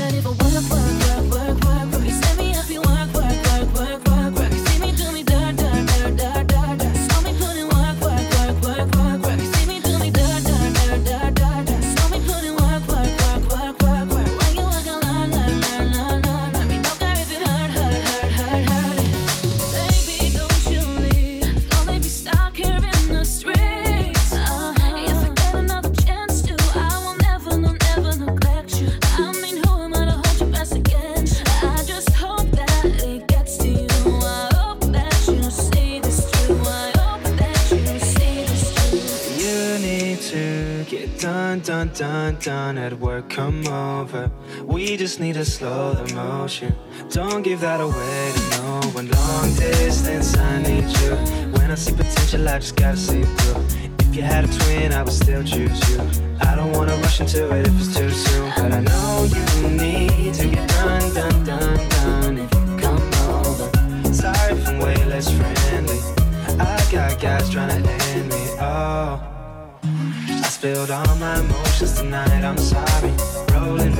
Done at work, come over. We just need to slow the motion. Don't give that away to no one. Long distance, I need you. When I see potential, I just gotta see through. If you had a twin, I would still choose you. I don't wanna rush into it if it's too soon, but I know you need to get done if you come over. Sorry if I'm way less friendly. I got guys trying to end me. Oh, I spilled all my emotions tonight, I'm sorry. Rolling.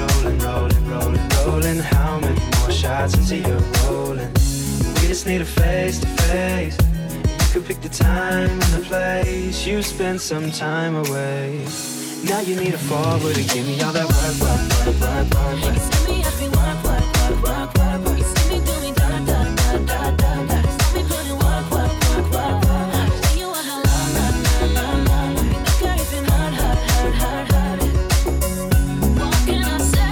How many more shots until you're rolling? We just need a face to face. You could pick the time and the place. You spend some time away. Now you need a forward to give me all that work. You see me every work. You see me do me da. You see me put in work. When you walk along, you don't care if it hurt. What can I say?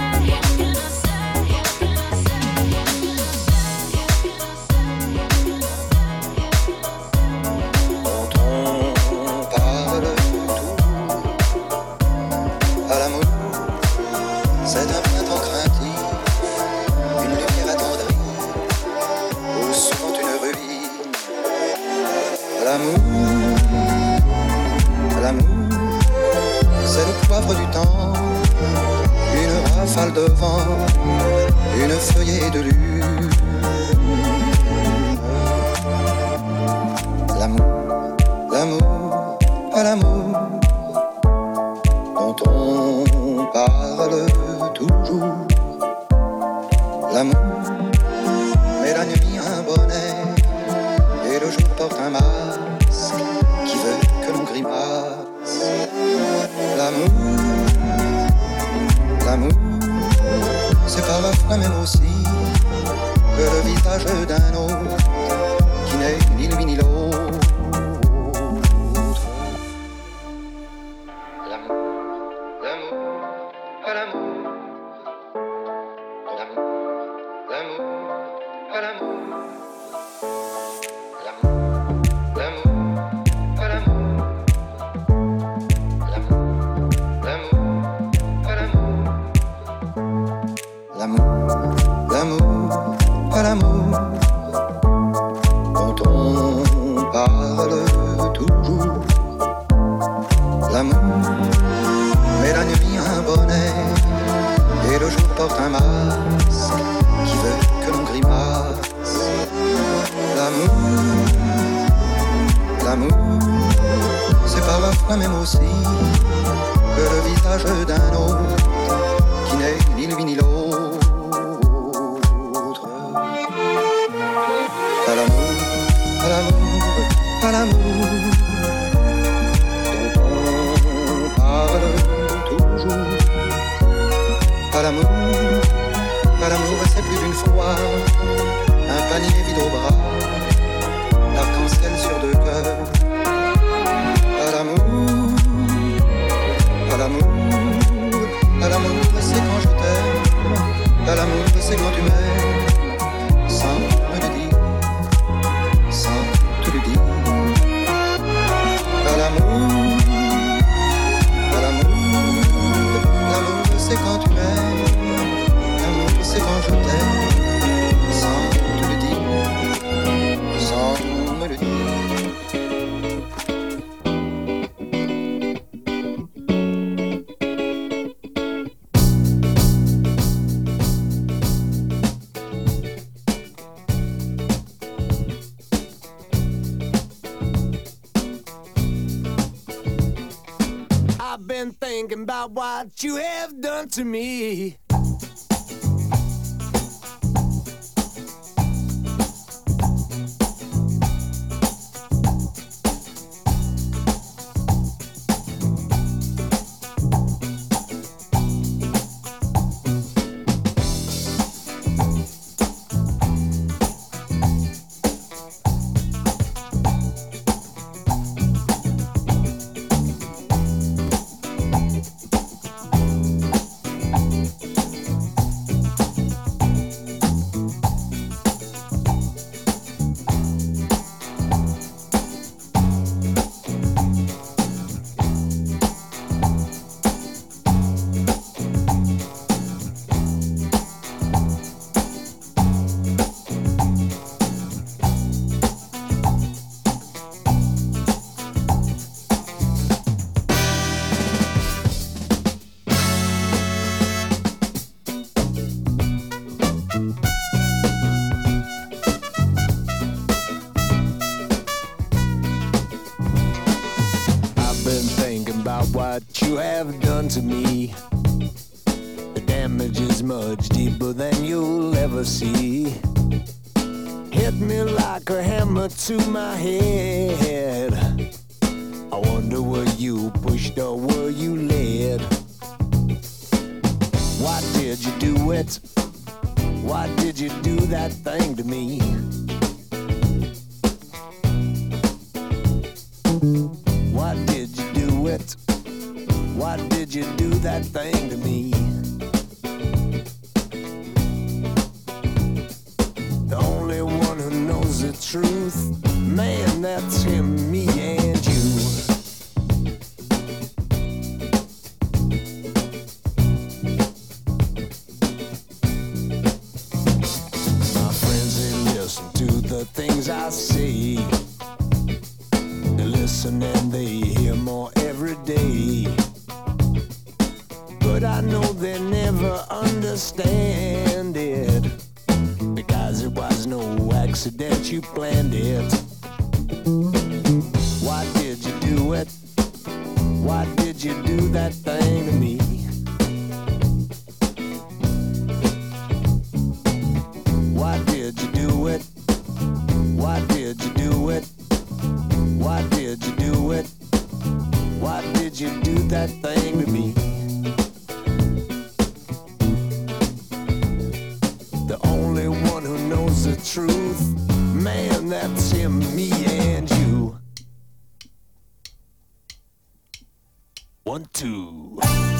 Du temps, une rafale de vent, une feuillée de lune. L'amour dont on parle toujours. L'amour met la nuit un bonnet et le jour porte un masque qui veut que l'on grimace. L'amour, c'est parfois même aussi que le visage d'un autre qui n'est ni l'une ni l'autre. I've been thinking about what you have done to me. to me. The damage is much deeper than you'll ever see. Hit me like a hammer to my head. I wonder were you pushed or were you led? Why did you do it? Why did you do that thing to me? Why did you do it? Why did you do that thing to me? The only one who knows the truth, man, that's him, me and you. My friends, they listen to the things I say. They listen and they hear more every day. But I know they never understand it, because it was no accident, you planned it. Why did you do it? Why did you do that thing to me? Why did you do it? Why did you do it? Why did you do it? Why did you do that thing to me? The only one who knows the truth, man, that's him, me and you. 1, 2.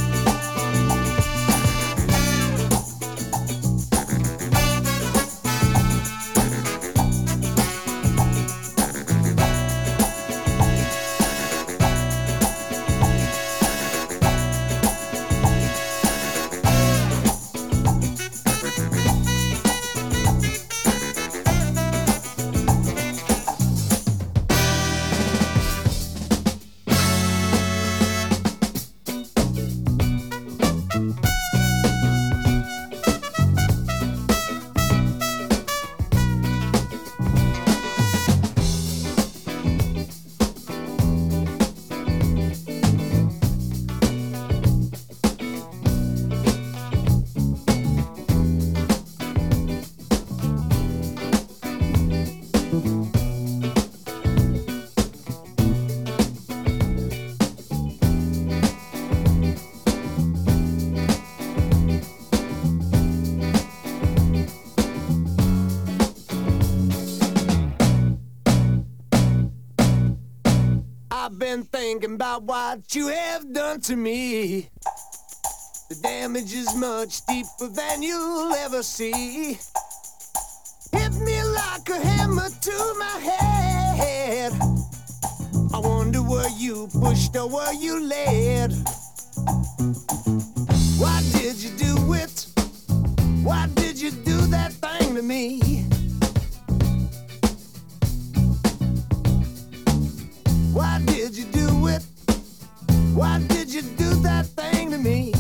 I've been thinking about what you have done to me. The damage is much deeper than you'll ever see. Hit me like a hammer to my head. I wonder were you pushed or were you led? Why did you do it? Why did you do that thing to me? Why did you do it? Why did you do that thing to me?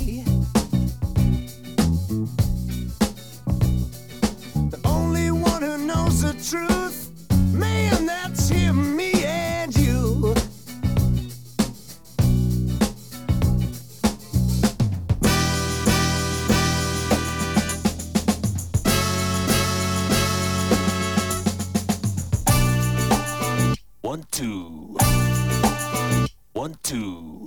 The only one who knows the truth, man, that's him, me and you. One, two. 1, 2.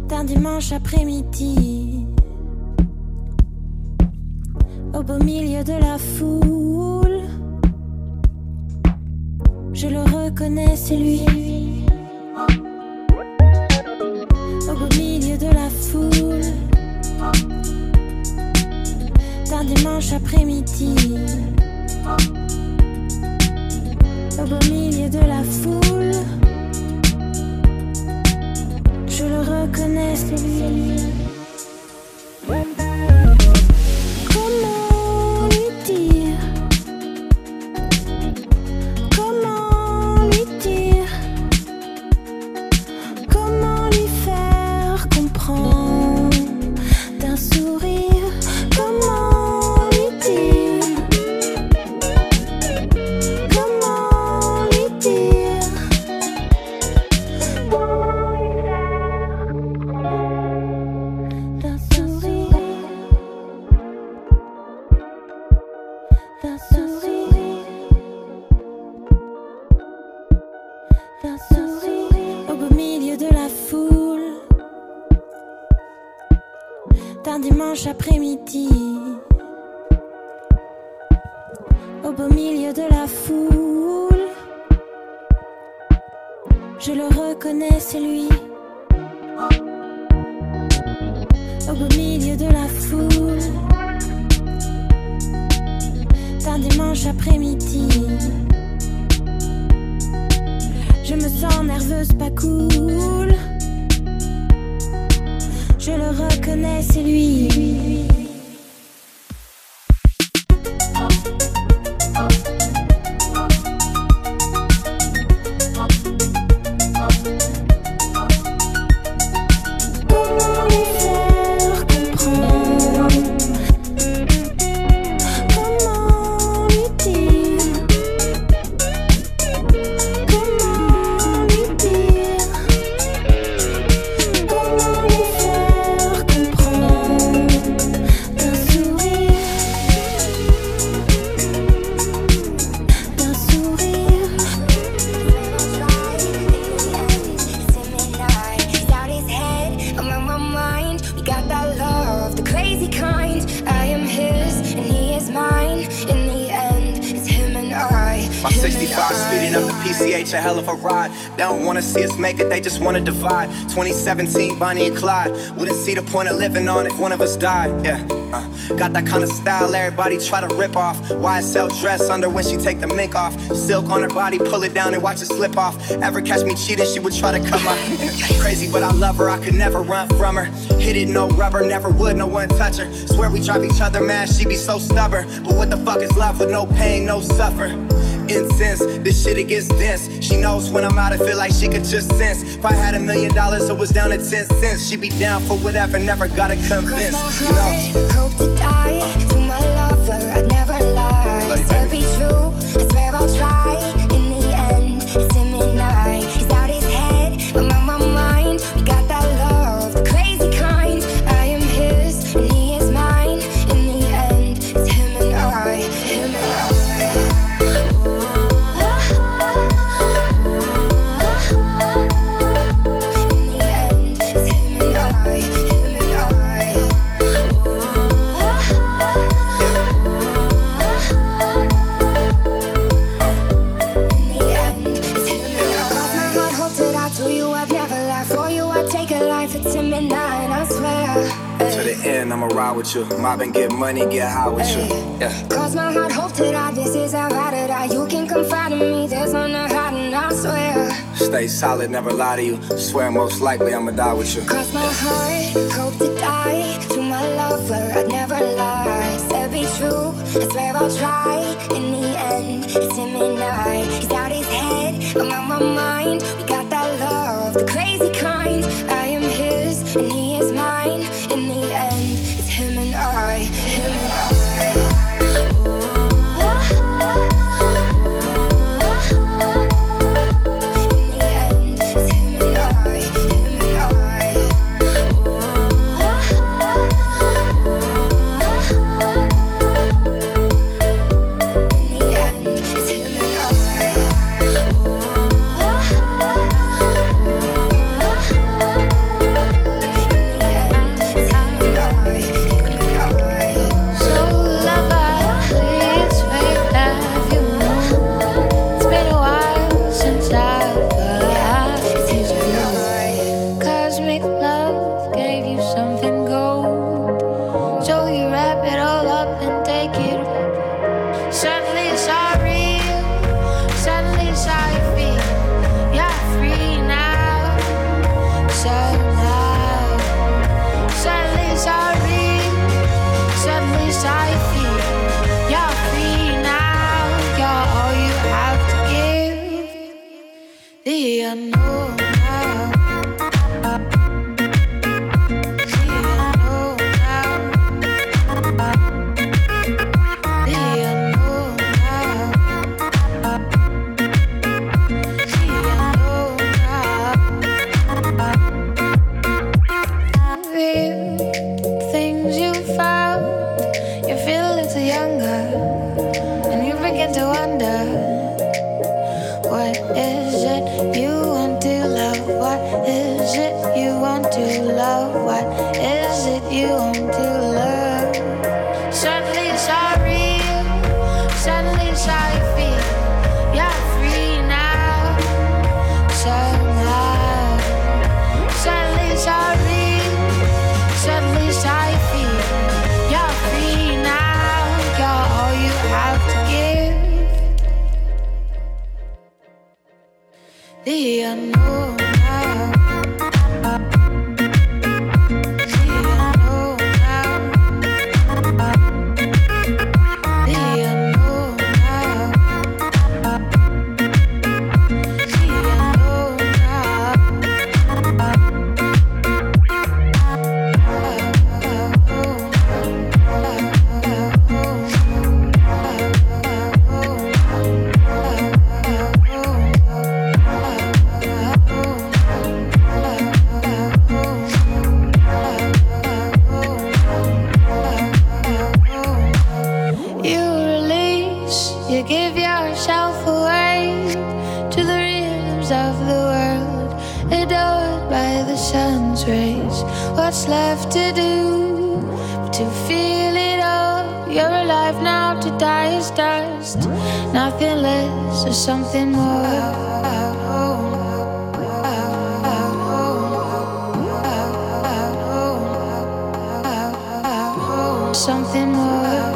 d'un dimanche après-midi, au beau milieu de la foule, je le reconnais, c'est lui. Au beau milieu de la foule, d'un dimanche après-midi, au beau milieu de la foule, je le reconnais, c'est lui. Comment lui dire? Comment lui dire? Comment lui faire comprendre d'un sourire? Comment lui dire? Comment lui dire? D'un sourire, d'un sourire, d'un sourire, au beau milieu de la foule, d'un dimanche après-midi, au beau milieu de la foule, je le reconnais, c'est lui. Au beau milieu de la foule, d'un dimanche après-midi, je me sens nerveuse, pas cool. Je le reconnais, c'est lui. Comment lui faire comprendre? Comment lui dire? Comment lui dire? Comment lui faire comprendre d'un sourire? D'un sourire. He's out his head, I'm on my mind. We got that love, the crazy kind. I am his and he is mine. In the end, it's him and I. My 65 speeding up the PCH, a hell of a ride. They don't wanna see us make it, they just wanna divide. 2017, Bonnie and Clyde. Wouldn't see the point of living on if one of us died. Yeah, got that kind of style everybody try to rip off. YSL dress under when she take the mink off. Silk on her body, pull it down and watch it slip off. Ever catch me cheating, she would try to cut my crazy, but I love her, I could never run from her. Hit it, no rubber, never would, no one touch her. Swear we drive each other mad, she be so stubborn. But what the fuck is love with no pain, no suffer? Incense, this shit it gets dense. She knows when I'm out, I feel like she could just sense. If I had $1 million, it was down to 10 cents. She be down for whatever, never gotta convince. Cross You my know? heart, hope to die. To my lover, I'd never lie. Love you, To baby. be true, I swear I'll try. In the end, it's him and I. He's out his head, I'm on my mind. We got that love, the crazy kind. I am his and he is mine. In the end, it's him and I. Him and I. In the end, it's him and I. Him and I. To the end, I'ma ride with you. Mob and get money, get high with you. Yeah. Cross my heart, hope to die. This is how I did I. You can confide in me. There's no hiding, I swear. Stay solid, never lie to you. Swear most likely I'ma die with you. Cross my heart, hope to die. To my lover, I'd never lie. Said be true, I swear I'll try. In the end, it's him and I. He's out his head, I'm on my mind. We got that love, the crazy kind. I am his and he is mine. In the end, it's him and I. Him and I. Something more. Something more.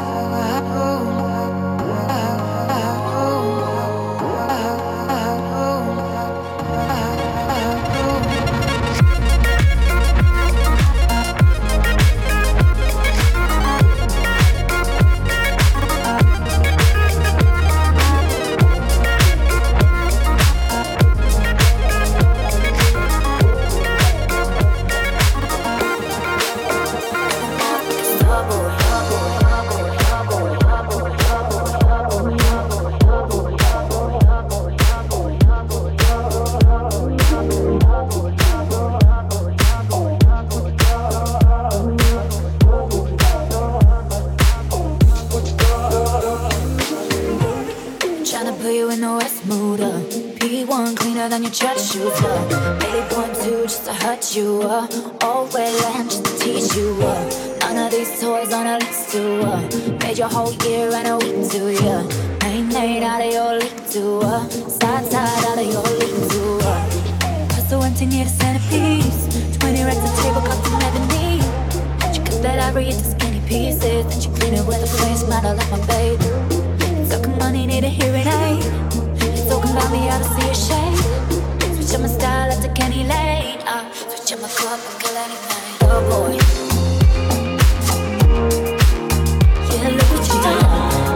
than your church shoes were. 80.2 just to hurt you were. Old wetland just to teach you were. None of these toys on a list to made your whole year and a week to you. Made out of your league to side out of your league to Pursuant need a centerpiece. 20 racks of table cups and ebony. She cut that ivory into skinny pieces. Then she clean it with a face matter like my baby. Talking money, need a hearing aid. You're talking about me, I don't see a shade. Switch up my style after Kenny Lane. Switch up my club, I kill anything. Oh boy. Yeah, look what you done.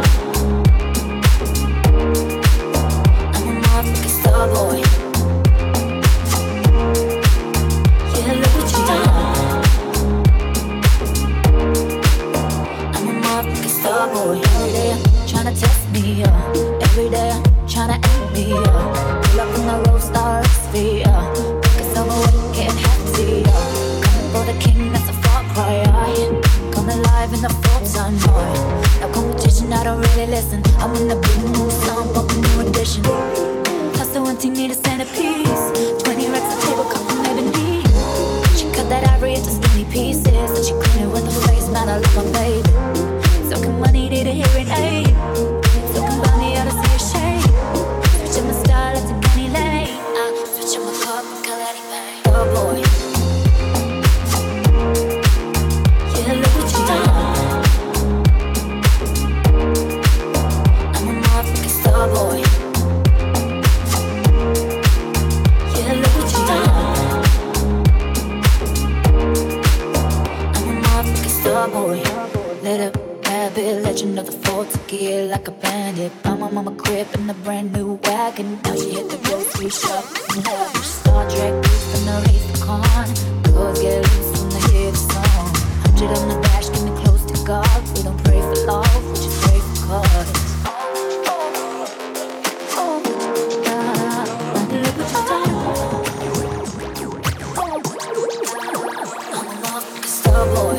I'm a motherfucking star boy. Yeah, look what you done. I'm a motherfucking star boy. Every day tryna test me, every day tryna end me, pull up in the road star sphere, focus on what getting hefty, coming for the king, that's a far cry, come alive in the full-time boy, no competition, I don't really listen, I'm in the big new song, bumping new edition, plus the one thing need a centerpiece, 20 racks of table, cup and ebony, she cut that ivory into skinny pieces, and she clean it with her face, man, I love my baby, soaking money, need a hearing aid. Talking about me, I don't see a shade. Switch up my style, it's a Kenny Lane. Switch up my cup, I kill anything. Oh boy. Yeah, look what you done. I'm a motherfucking star boy. Yeah, look what you done. I'm a motherfucking star boy. Little bad bit legend of the fourth gear like a bandit. Buy my mama crib in a brand new wagon. Now she hit the grocery shop and have Star Trek boots and the race the con. Girls get loose when they hear the song. 100 on the dash, get me close to God. We don't pray for love, we just pray for cause. Look what you done. I'm a motherfucking star boy.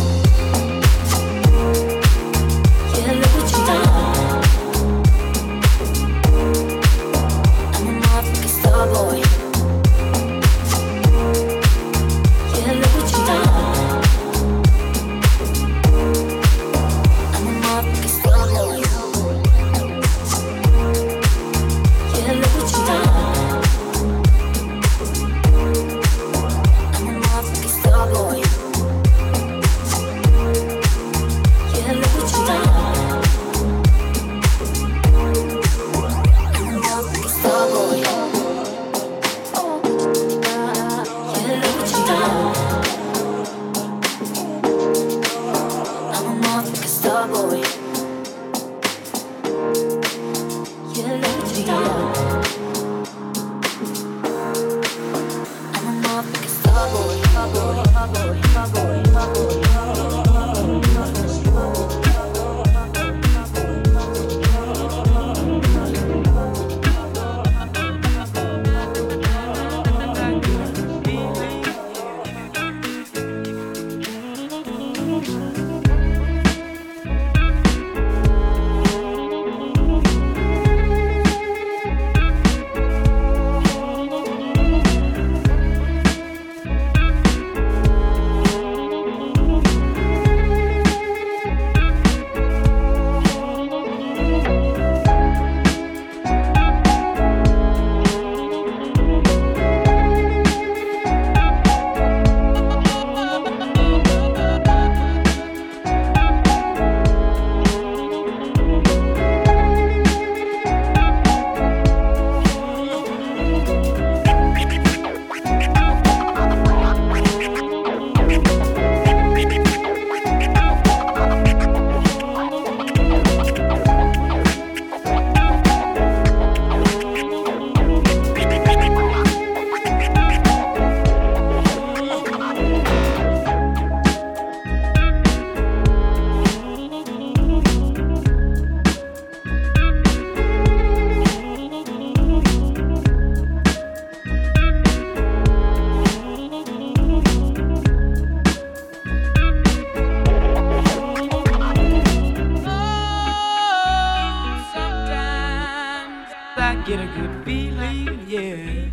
Get a good feeling, yeah.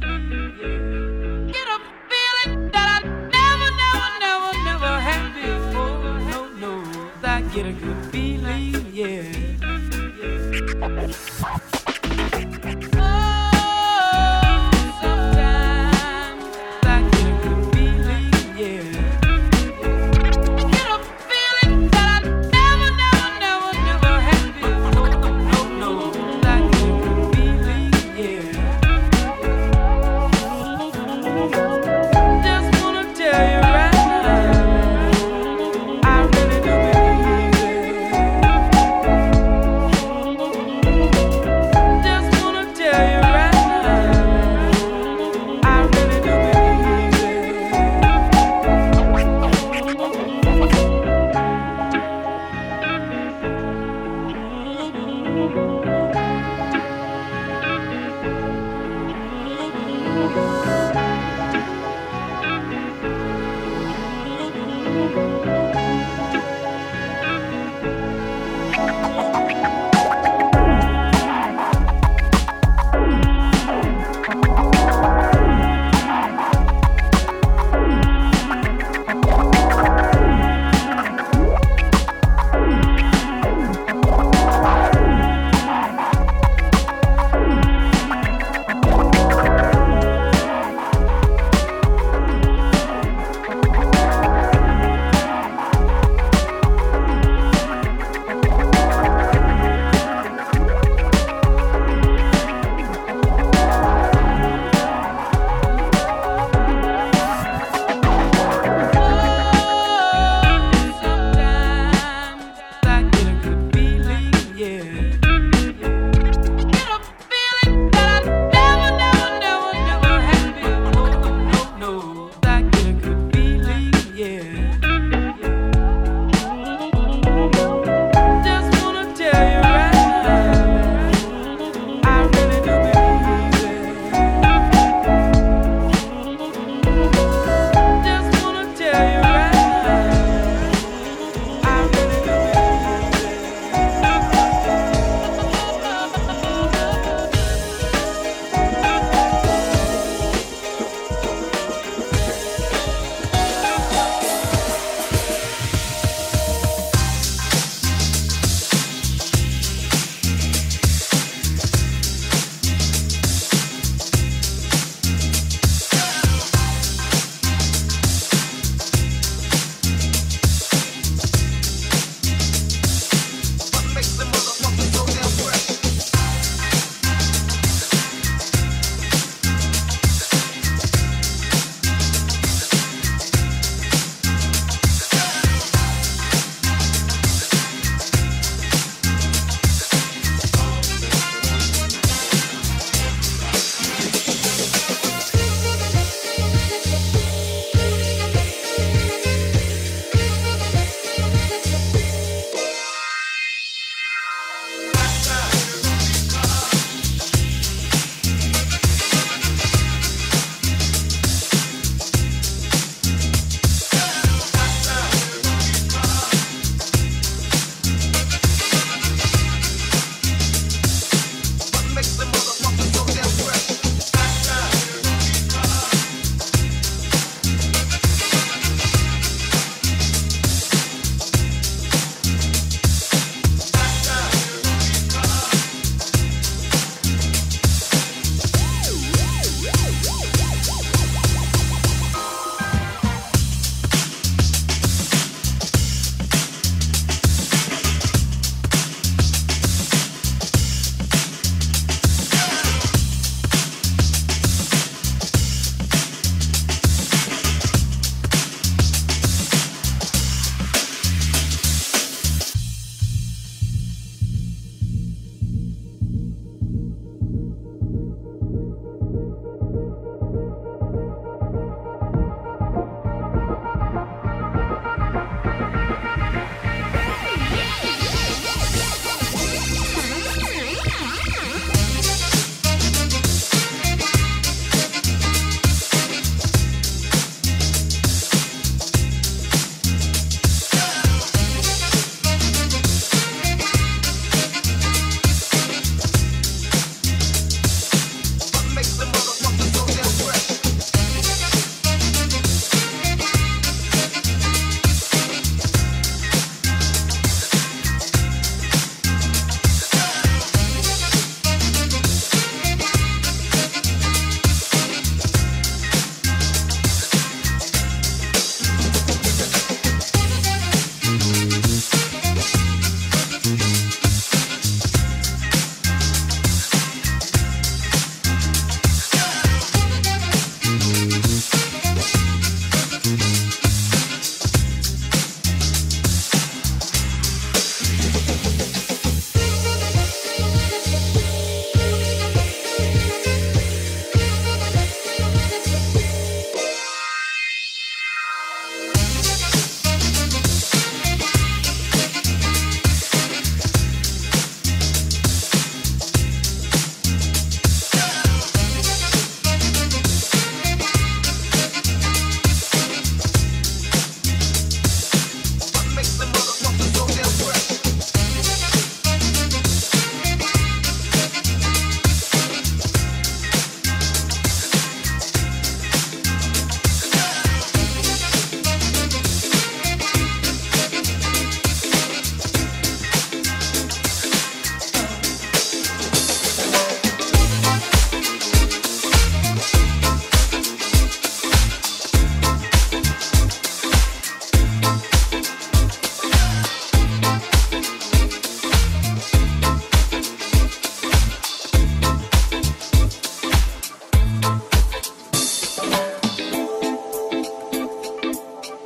Get a feeling that I never had before. No, I get a good feeling, yeah.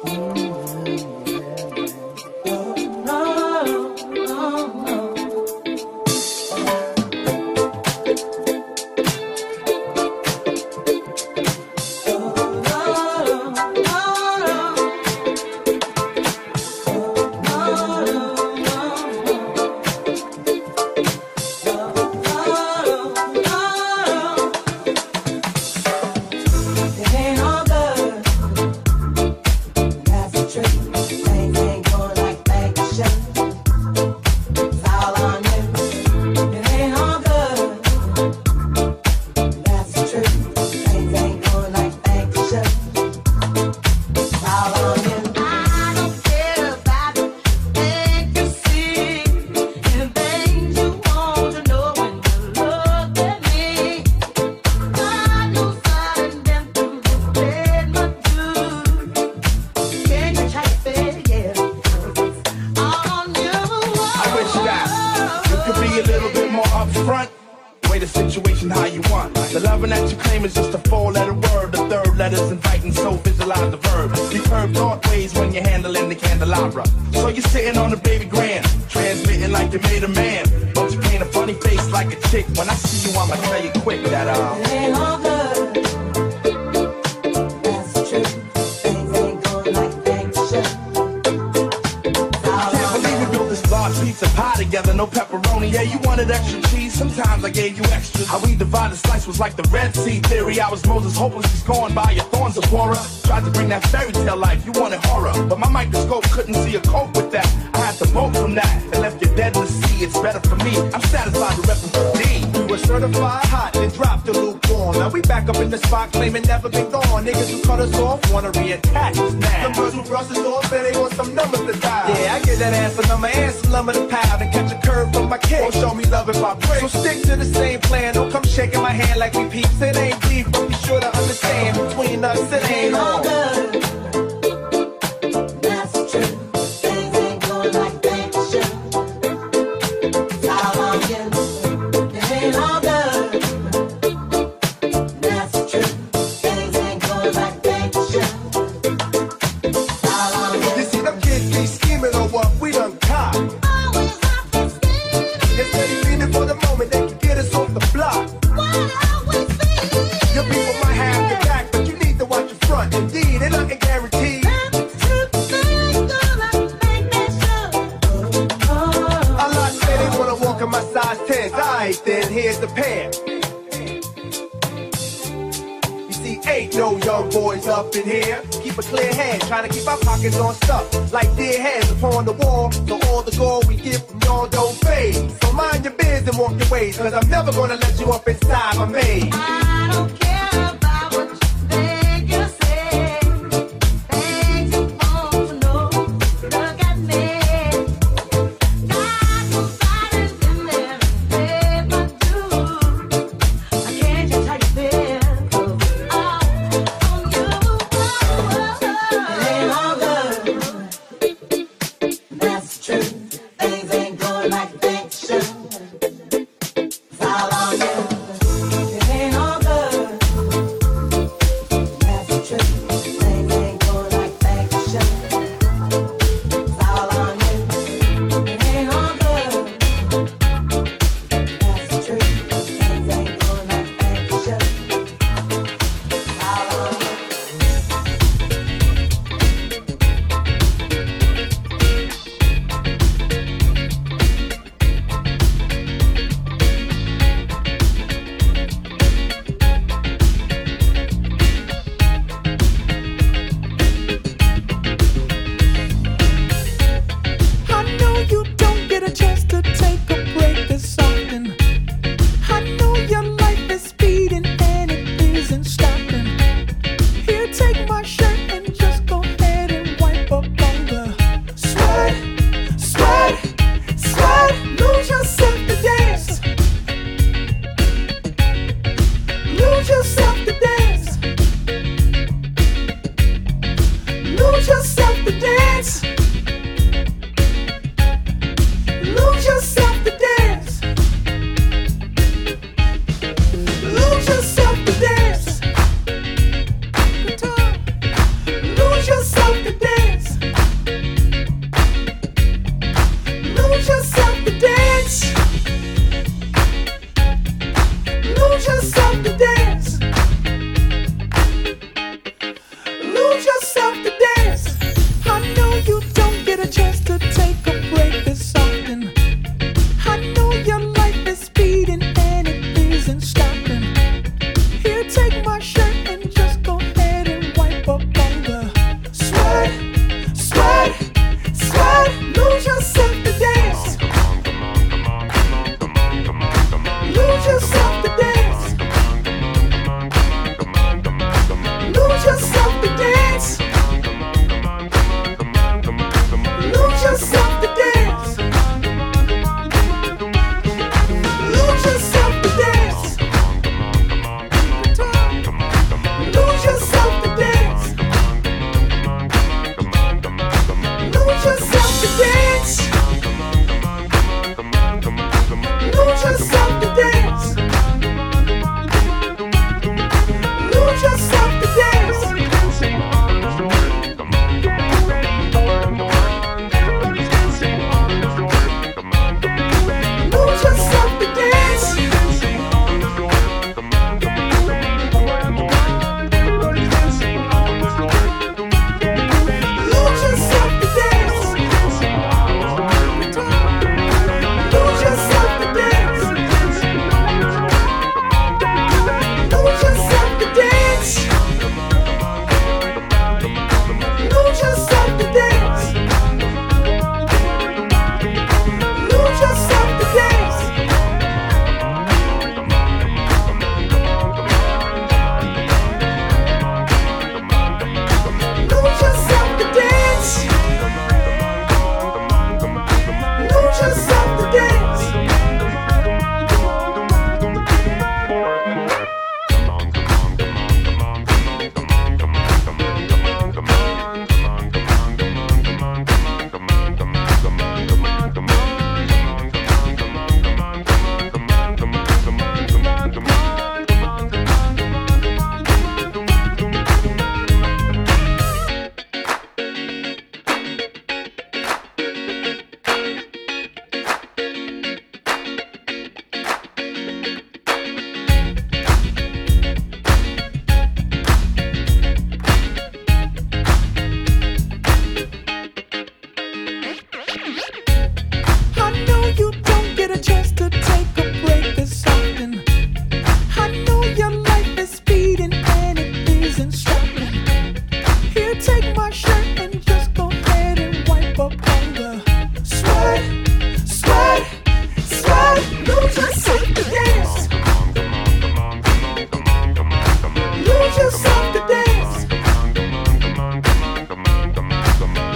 Was like the Red Sea theory. I was Moses, hopelessly scorned by your thorns, Zipporah. Tried to bring that fairy tale life, you wanted horror, but my microscope couldn't see a cope with that. I had to bolt from that and left you dead in the sea. It's better for me. I'm satisfied to represent D. We were certified hot, then dropped the lukewarm. Now we back up in the spot, claiming never been gone. Niggas who cut us off wanna reattach us now. Some girls who brush us off say they want some numbers to dial. Yeah, I get that ass a number and some lumber to pound and catch a curve from my kick. Won't show me love if I break. So stick to the same plan. Don't come shaking my hand like we peeps. It ain't deep, but be sure to understand between us it ain't all good. That's true. Things ain't going like they should. All on you. It ain't all good. That's true. Things ain't going like they should. All on you. You see them kids be scheming on what we done caught. Always have to scheme. Instead of feeling for the moment, they can get us off the block. Your people might have your back, but you need to watch your front. Indeed, and nothing guaranteed. A lot say they wanna walk in my size 10s. Alright then, here's the pair. You see, ain't no young boys up in here. Keep a clear head, trying to keep our pockets on stuff. Like dear heads upon the wall, so all the gold we get from y'all don't fade. So mind your biz and walk your ways, cause I'm never gonna let you up inside my maze. I don't care about what you think you say. Things you want to know. Look at me. Got nobody's in there to pay my dues. I can't just how you feel. Oh, on you. It ain't all good. That's true. Things ain't going like they should. All on you. It ain't all good.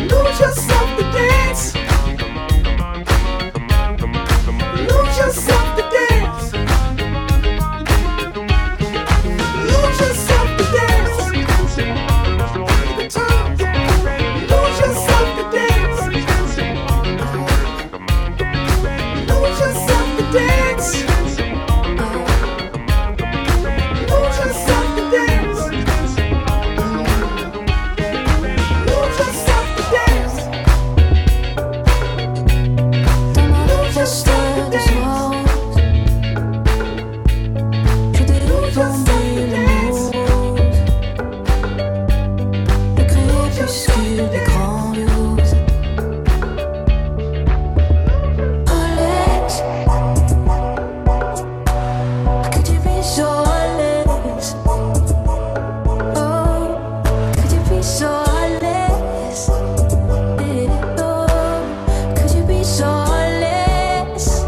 Lose yourself to dance. Lose yourself to dance. Lose yourself to dance. Lose yourself to dance. Lose yourself to dance. Lose yourself to dance. Lose yourself to dance. Lose yourself to dance. Je défendais le monde, le crépuscule est grandiose. Alex, que tu puisses sur Alex. Oh, que tu puisses sur Alex. Oh, que tu puisses sur Alex.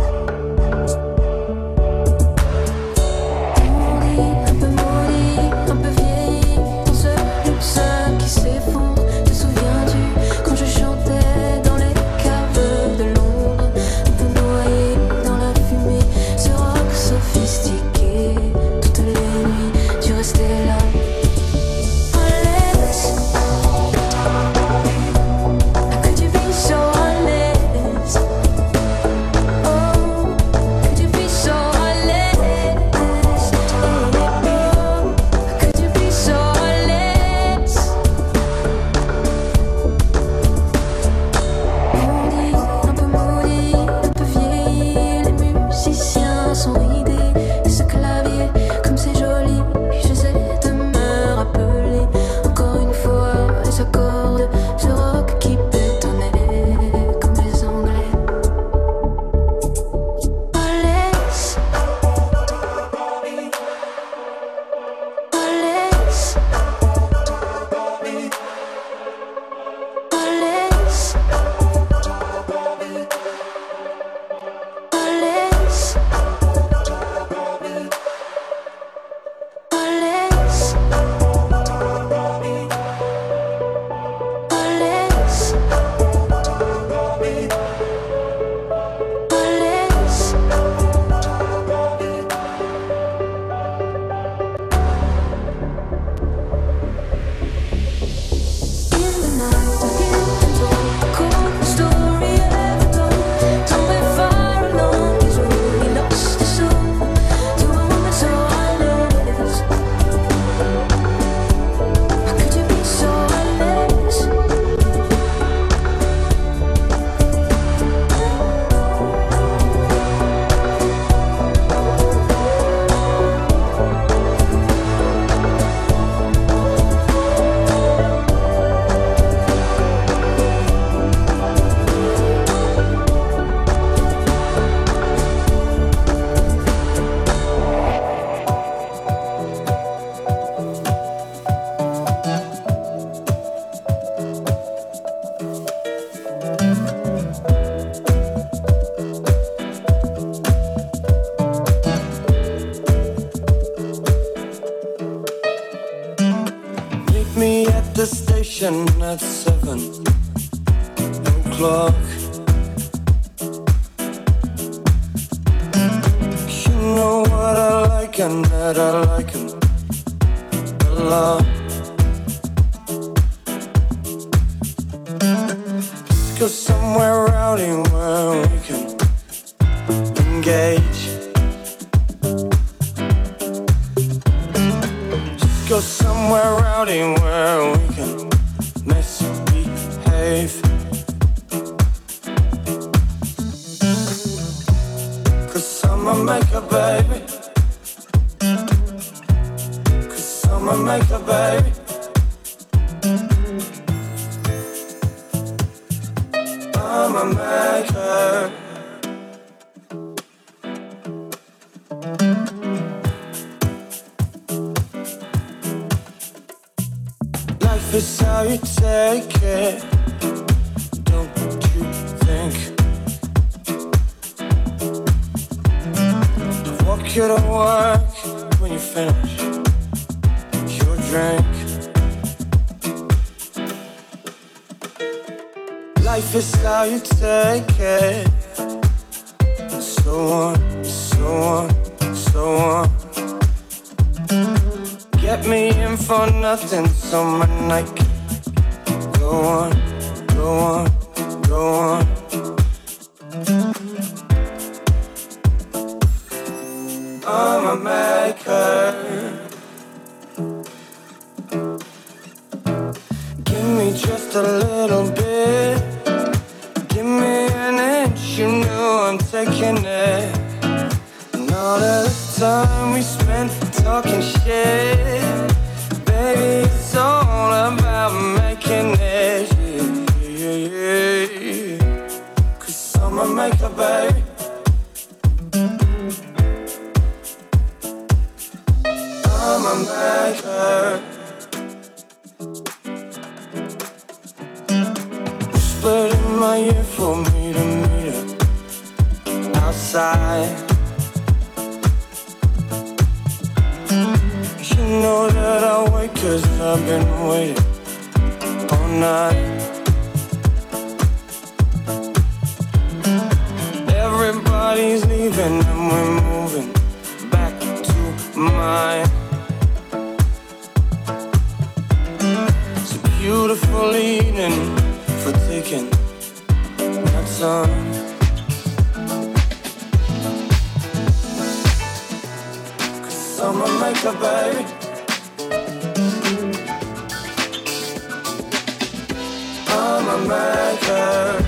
Un peu maudit, un peu vieilli, dans ce luxe qui s'effondre. Te souviens-tu quand je chantais dans les caves de Londres, un peu noyé dans la fumée, ce rock sophistiqué. Toutes les nuits, tu restais là. Alex, que tu vis sur Alex. Oh, que tu vis sur Alex. Que tu vis sur Alex. Un peu maudit, un peu vieilli, les musiciens sont ridés. Et ce clavier, comme c'est joli, j'essaie de me rappeler encore une fois les accords de ce rock qui bétonnait comme les Anglais. Alex, Alex, Alex, Alex, Alex, Alex, Alex. In the night, I hear them talk, cold story ever told. Somewhere far along his road, he lost his soul to a woman so honest. How could you be so honest? Meet me at the station at 7 o'clock. You know what I like and that I like 'em a lot. Let's go somewhere rowdy where we can engage. Go somewhere rowdy where we can misbehave. 'Cause I'm a maker, baby. 'Cause I'm a maker, baby. I'm a maker. Life is how you take it, don't you think? Walk you to work when you finish your drink. Life is how you take it. So on, so on, so on. Get me in for nothing, so my night can go on, go on, go on. I'm a maker. Give me just a little bit. Give me an inch, you know I'm taking it. And all of the time we spent talking shit, baby, it's all about making it. Yeah, yeah, yeah. 'Cause I'm a maker, baby. I'm a maker. Whispered in my ear for me to meet her outside. You know that I'll wait 'cause I've been waiting all night. Everybody's leaving and we're moving back to mine. It's a beautiful evening for taking our time. I'm a maker, baby. I'm a maker.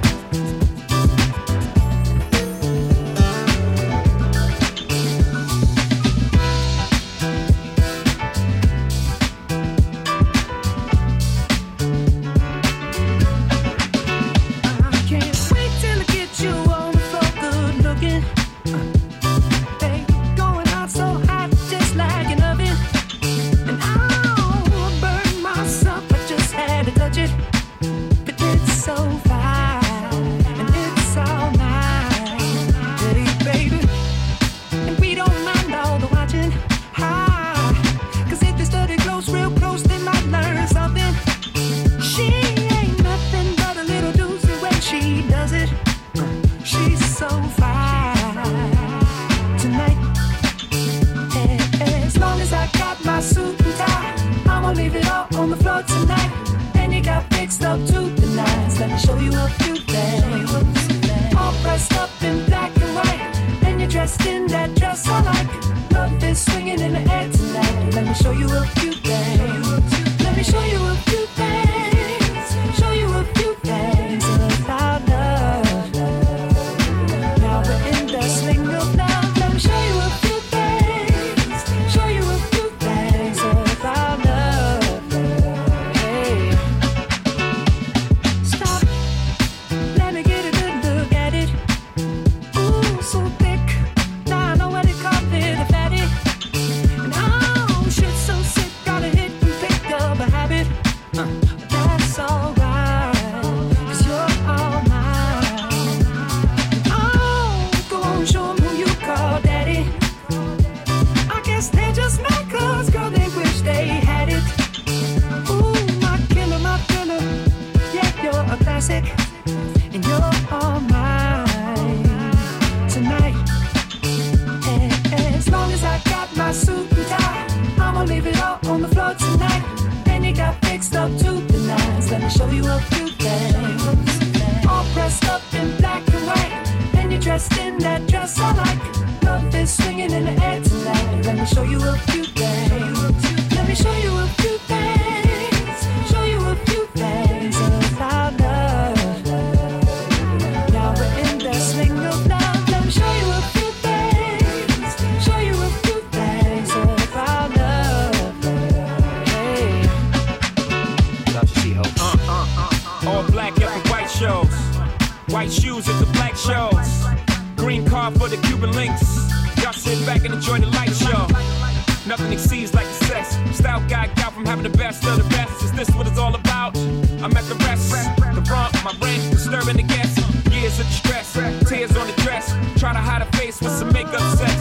White shoes at the black shows. Green car for the Cuban links. Y'all sit back and enjoy the light show. Nothing exceeds like the sex. Style guy got from having the best of the best. Is this what it's all about? I'm at the rest. The front, my rent, disturbing the guests. Years of distress, tears on the dress. Try to hide a face with some makeup sex.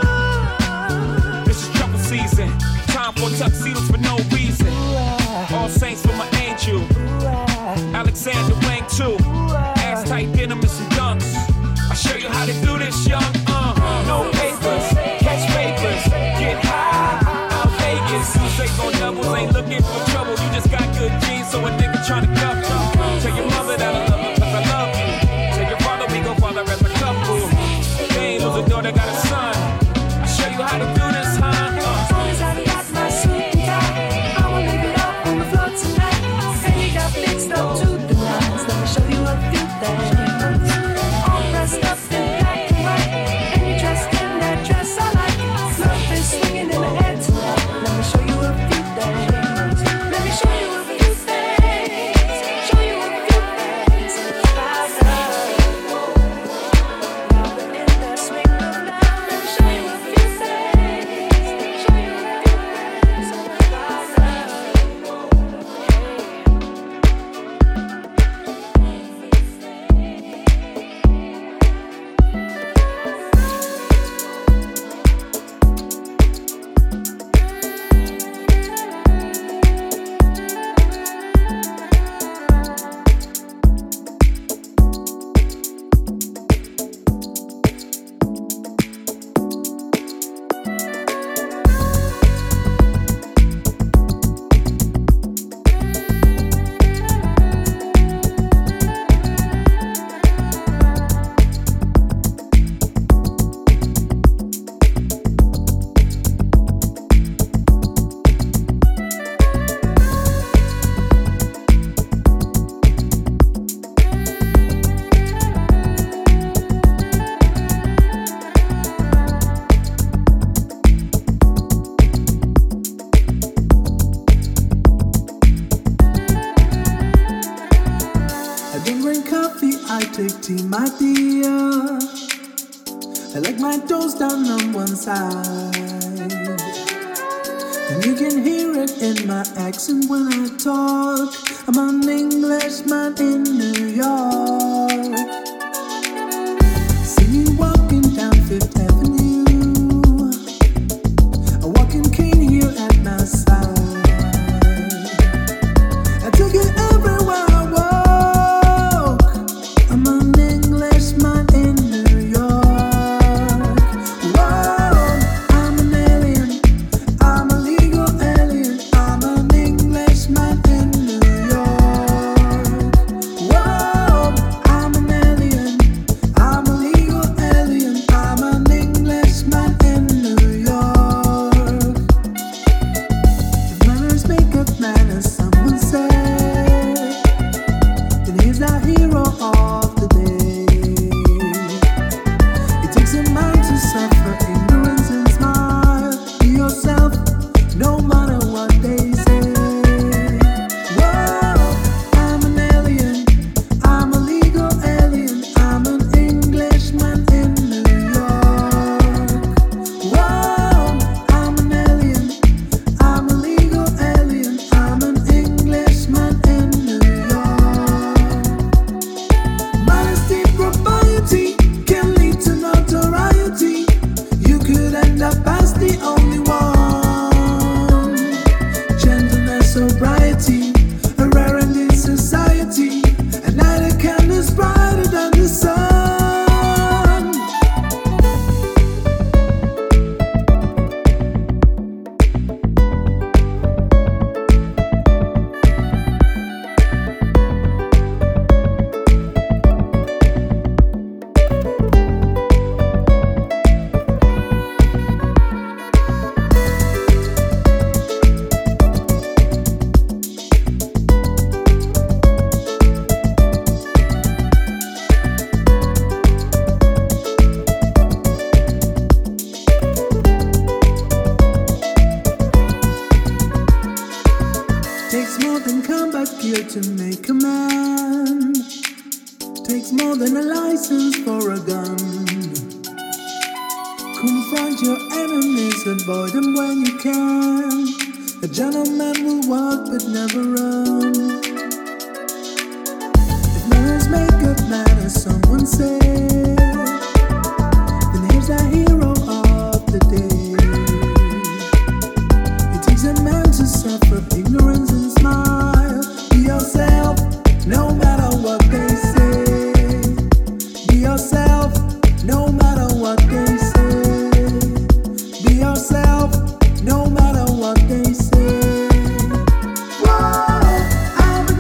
This is trouble season. Time for tuxedos for no reason. All saints for my angel. Alexander Wang too. don't drink coffee, I take tea, my dear. I like my toast down on one side, and you can hear it in my accent when I talk. I'm an Englishman in New York. See me walking down Fifth Avenue, a walking cane here at my side. I take it everywhere I walk. I'm an Englishman in New York. Whoa, I'm an alien. I'm a legal alien. I'm an Englishman in New York. Whoa, I'm an alien. I'm a legal alien. I'm an Englishman in New York. If manners make up manners, someone said, then he's the hero of the day. It takes a man to suffer ignorance and smile. Be yourself, no matter what they say. Whoa, I'm an alien. I'm a legal alien. I'm an Englishman in New York. Whoa, I'm an alien. I'm a legal alien. I'm an Englishman in New York. Modesty, propriety can lead to notoriety. You could end up as the only one. Gentleness, sobriety, are rare in this society, and neither can is brighter than the sun. Takes more than combat gear to make a man. Takes more than a license for a gun. Confront your enemies, avoid them when you can. A gentleman will walk but never run. If manners make good manners, someone said, then here's the hero of the day. It takes a man to suffer ignorance and smile. Be yourself, no matter what they say. Be yourself, no matter what they say. Be yourself, no matter what they say. Whoa, I'm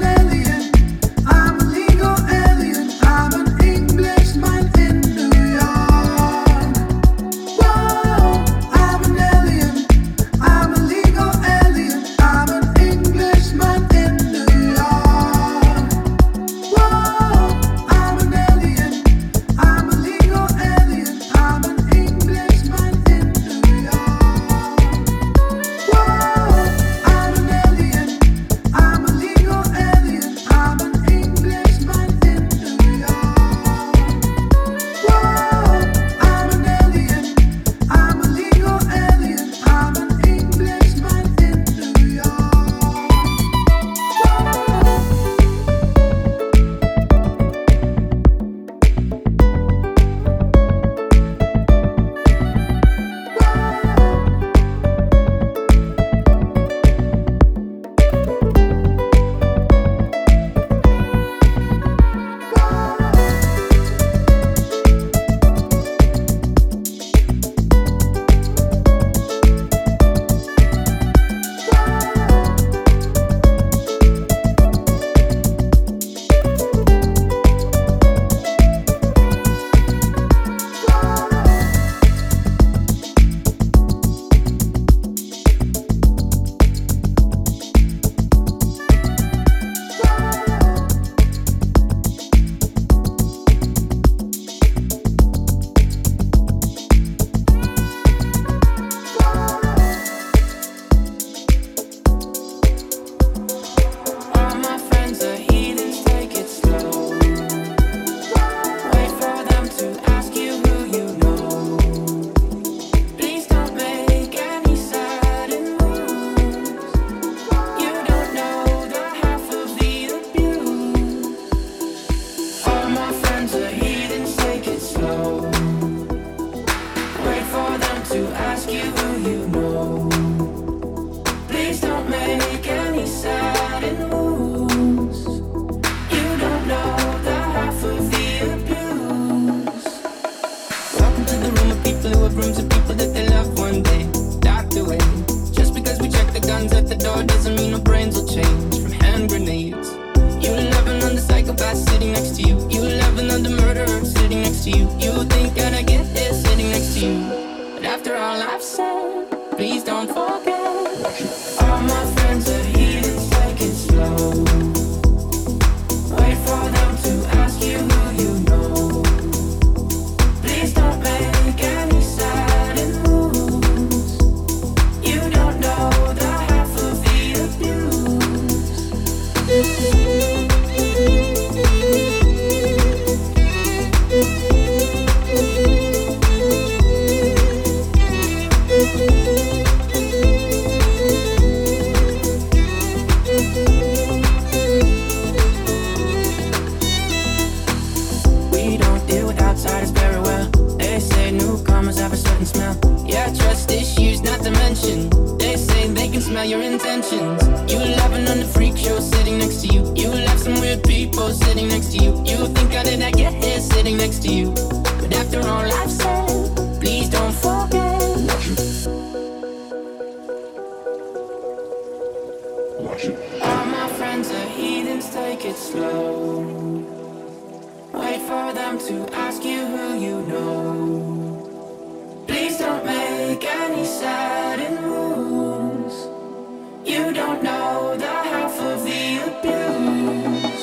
psychopath sitting next to you. You love another murderer sitting next to you. You think I'd get it sitting next to you. But after all I've said, please don't forget. All my friends are heathens, take it slow. Wait for them to ask you who you know. Please don't make any sudden moves. You don't know the half of the We don't deal with outsiders very well. They say newcomers have a certain smell. Yeah, trust issues not to mention. They say they can smell your intentions. You laughing on the freak show sitting next to you. You laugh some weird people sitting next to you. You think how did I get here sitting next to you. But after all I've said, please don't forget. All my friends are heathens, take it slow. Wait for them to ask you who you know. Please don't make any sudden moves. You don't know the half of the abuse.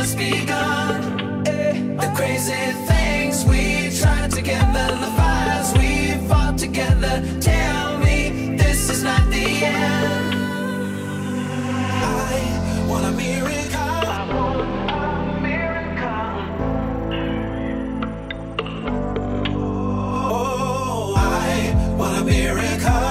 just begun. The crazy things we tried together, the fires we fought together. Tell me this is not the end. I want a miracle. I want a miracle. Oh, I want a miracle.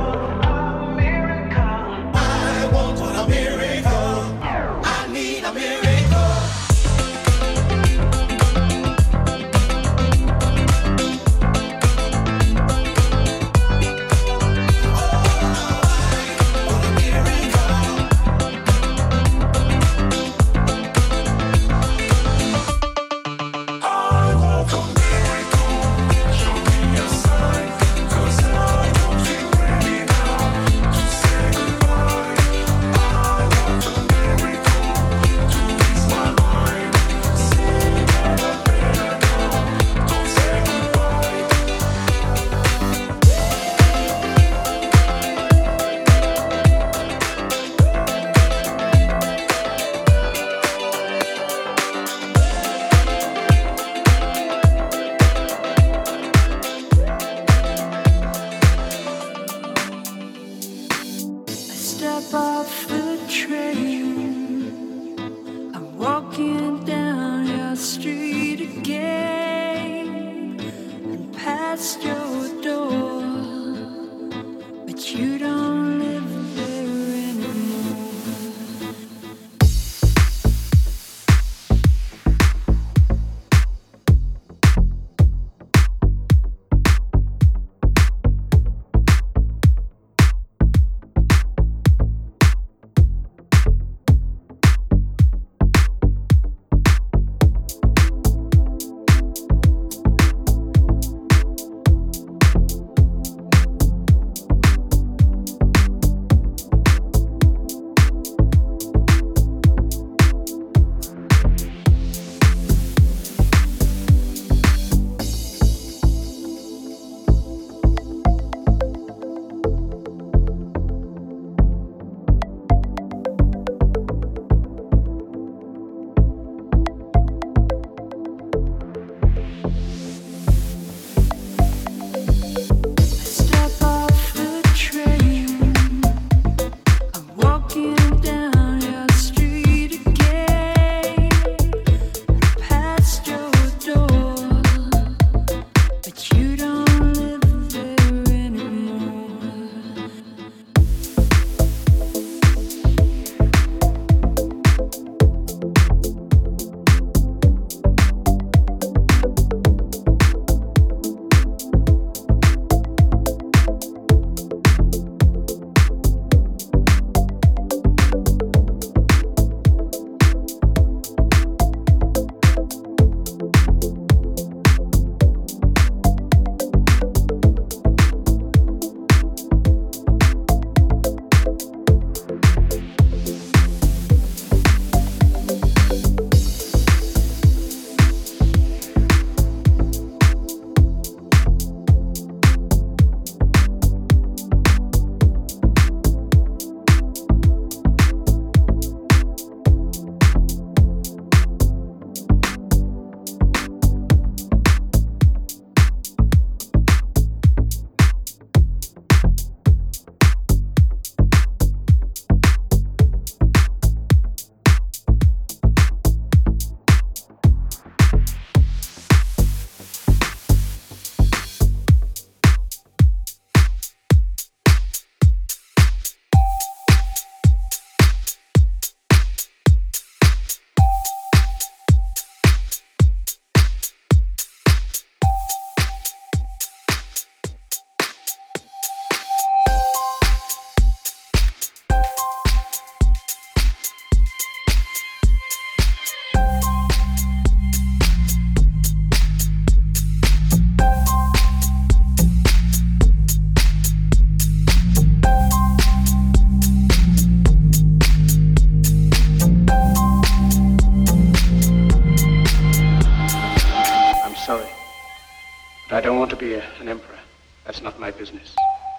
I don't want to be an emperor. That's not my business.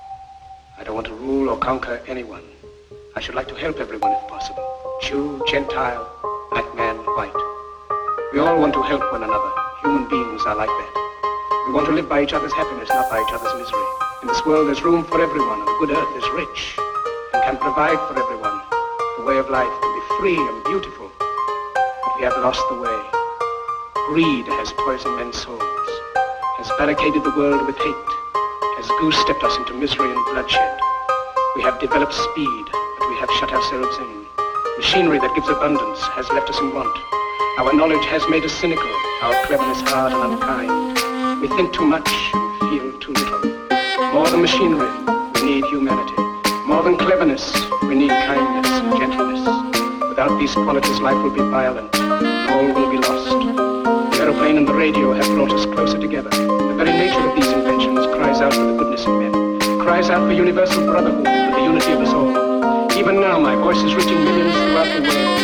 I don't want to rule or conquer anyone. I should like to help everyone if possible. Jew, Gentile, black man, white. We all want to help one another. Human beings are like that. We want to live by each other's happiness, not by each other's misery. In this world there's room for everyone, and the good earth is rich and can provide for everyone. The way of life can be free and beautiful, but we have lost the way. Greed has poisoned men's souls, has barricaded the world with hate, has goose-stepped us into misery and bloodshed. We have developed speed, but we have shut ourselves in. Machinery that gives abundance has left us in want. Our knowledge has made us cynical, our cleverness hard and unkind. We think too much and feel too little. More than machinery, we need humanity. More than cleverness, we need kindness and gentleness. Without these qualities, life will be violent, and all will be lost. The aeroplane and the radio have brought us closer together. The very nature of these inventions cries out for the goodness in men, cries out for universal brotherhood, for the unity of us all. Even now, my voice is reaching millions throughout the world.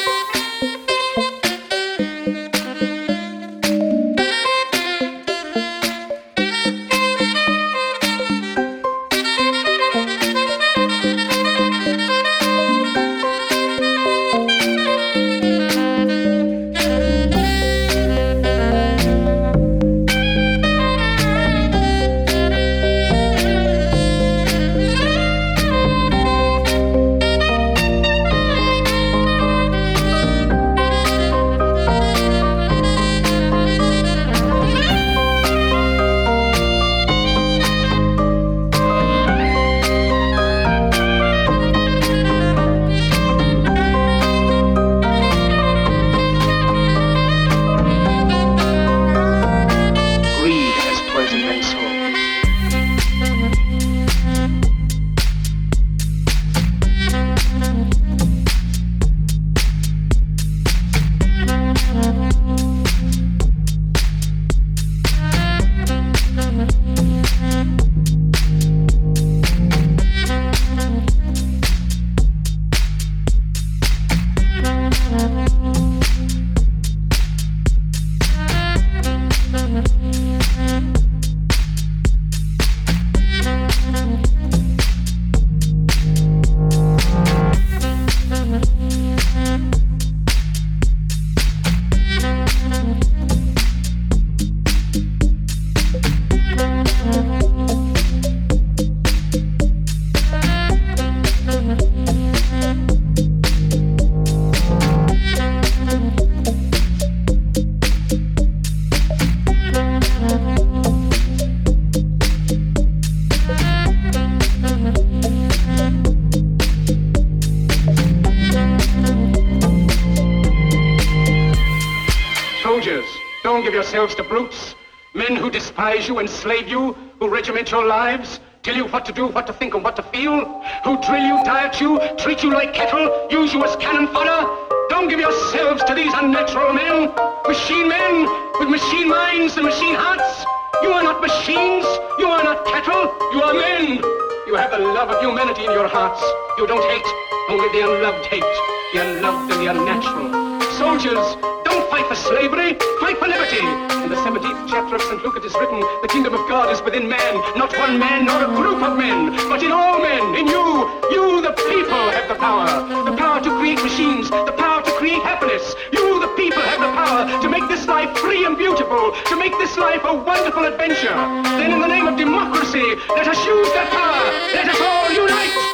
Yourselves to brutes, men who despise you, enslave you, who regiment your lives, tell you what to do, what to think, and what to feel, who drill you, diet you, treat you like cattle, use you as cannon fodder. Don't give yourselves to these unnatural men, machine men with machine minds and machine hearts. You are not machines, you are not cattle, you are men. You have the love of humanity in your hearts. You don't hate, only the unloved hate, the unloved and the unnatural. Soldiers, don't fight for slavery, fight for liberty. In the 17th chapter of St. Luke it is written, the kingdom of God is within man, not one man nor a group of men, but in all men, in you. You, the people, have the power to create machines, the power to create happiness. You, the people, have the power to make this life free and beautiful, to make this life a wonderful adventure. Then in the name of democracy, let us use that power. Let us all unite.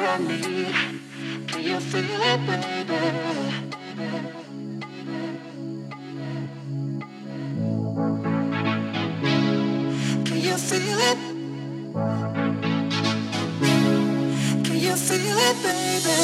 what I need. Can you feel it, baby? Can you feel it? Can you feel it, baby?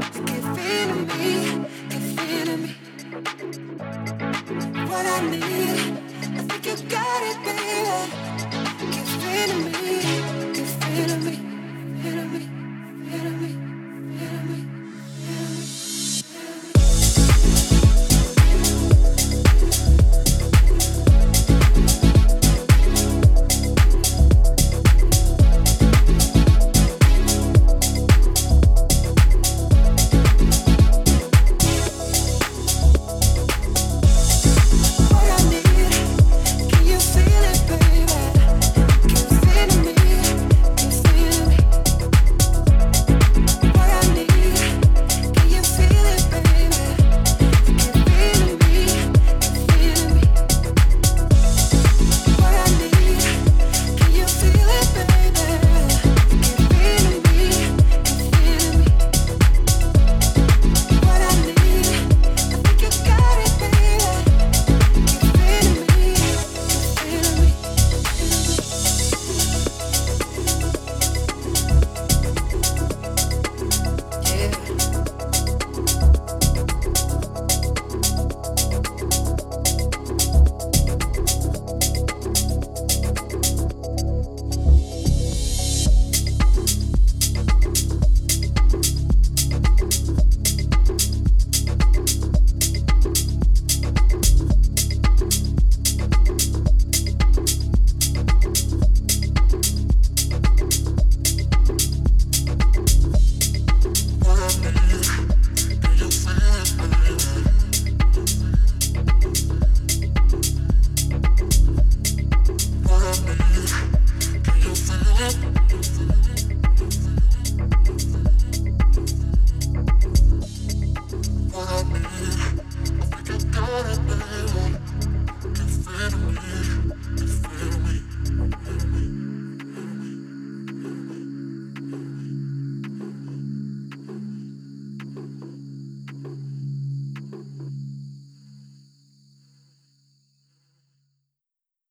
What I need.